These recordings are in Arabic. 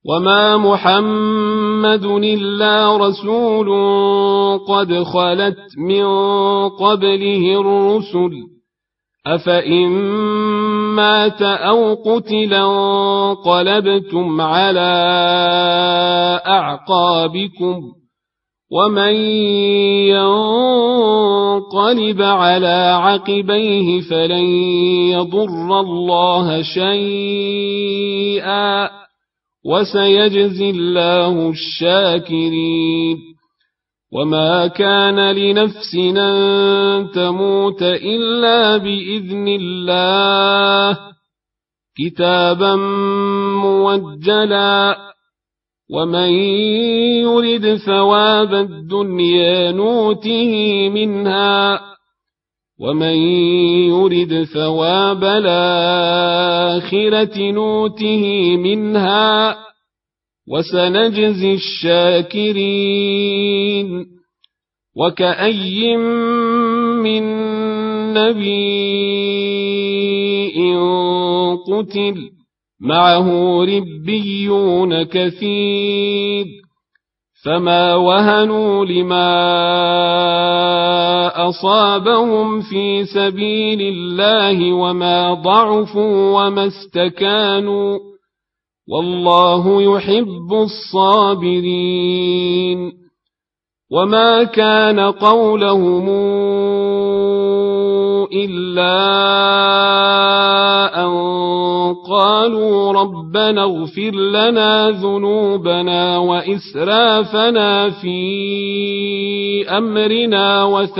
وما محمد إلا رسول قد خلت من قبله الرسل أفإن مات أو قتلا انقلبتم على أعقابكم ومن ينقلب على عقبيه فلن يضر الله شيئا وسيجزي الله الشاكرين وما كان لنفس أن تموت إلا بإذن الله كتابا موجلا ومن يرد ثواب الدنيا نوته منها ومن يرد ثواب الآخرة نوته منها وسنجزي الشاكرين وكأي من نبي قتل معه ربيون كثير فما وهنوا لما أصابهم في سبيل الله وما ضعفوا وما استكانوا والله يحب الصابرين وما كان قولهم إلا أن قالوا ربنا اغفر لنا ذنوبنا وإسرافنا في أمرنا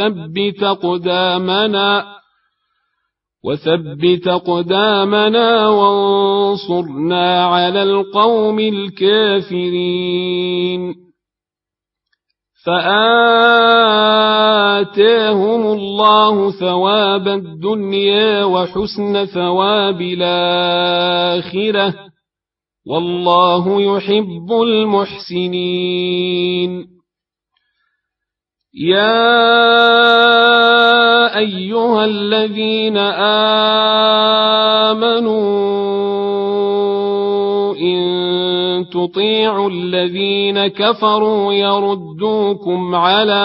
وثبت أقدامنا وانصرنا على القوم الكافرين فآتاهم الله ثواب الدنيا وحسن ثواب الآخرة والله يحب المحسنين يا أيها الذين آمنوا إن تطيعوا الذين كفروا يردوكم على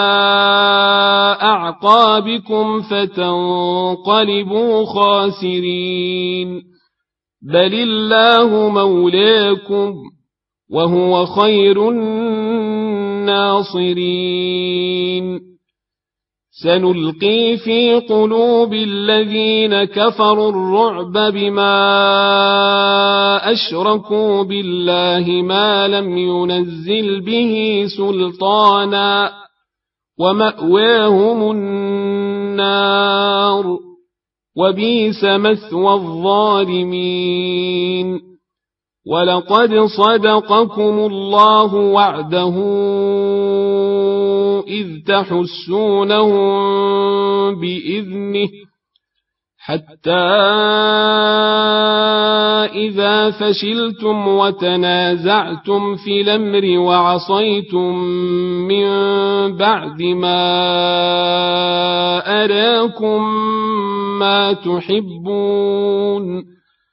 أعقابكم فتنقلبوا خاسرين بل الله مولاكم وهو خير الناصرين سنلقي في قلوب الذين كفروا الرعب بما أشركوا بالله ما لم ينزل به سلطانا ومأواهم النار وبئس مثوى الظالمين ولقد صدقكم الله وعده إذ تحسونهم بإذنه حتى إذا فشلتم وتنازعتم في الأمر وعصيتم من بعد ما أراكم ما تحبون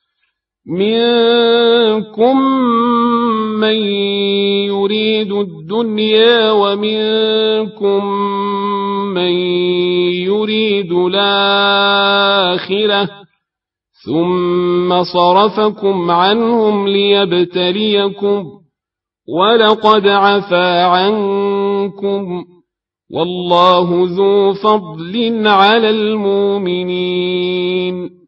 منكم من يريد الدنيا ومنكم من يريد الآخرة ثم صرفكم عنهم ليبتليكم ولقد عفا عنكم والله ذو فضل على المؤمنين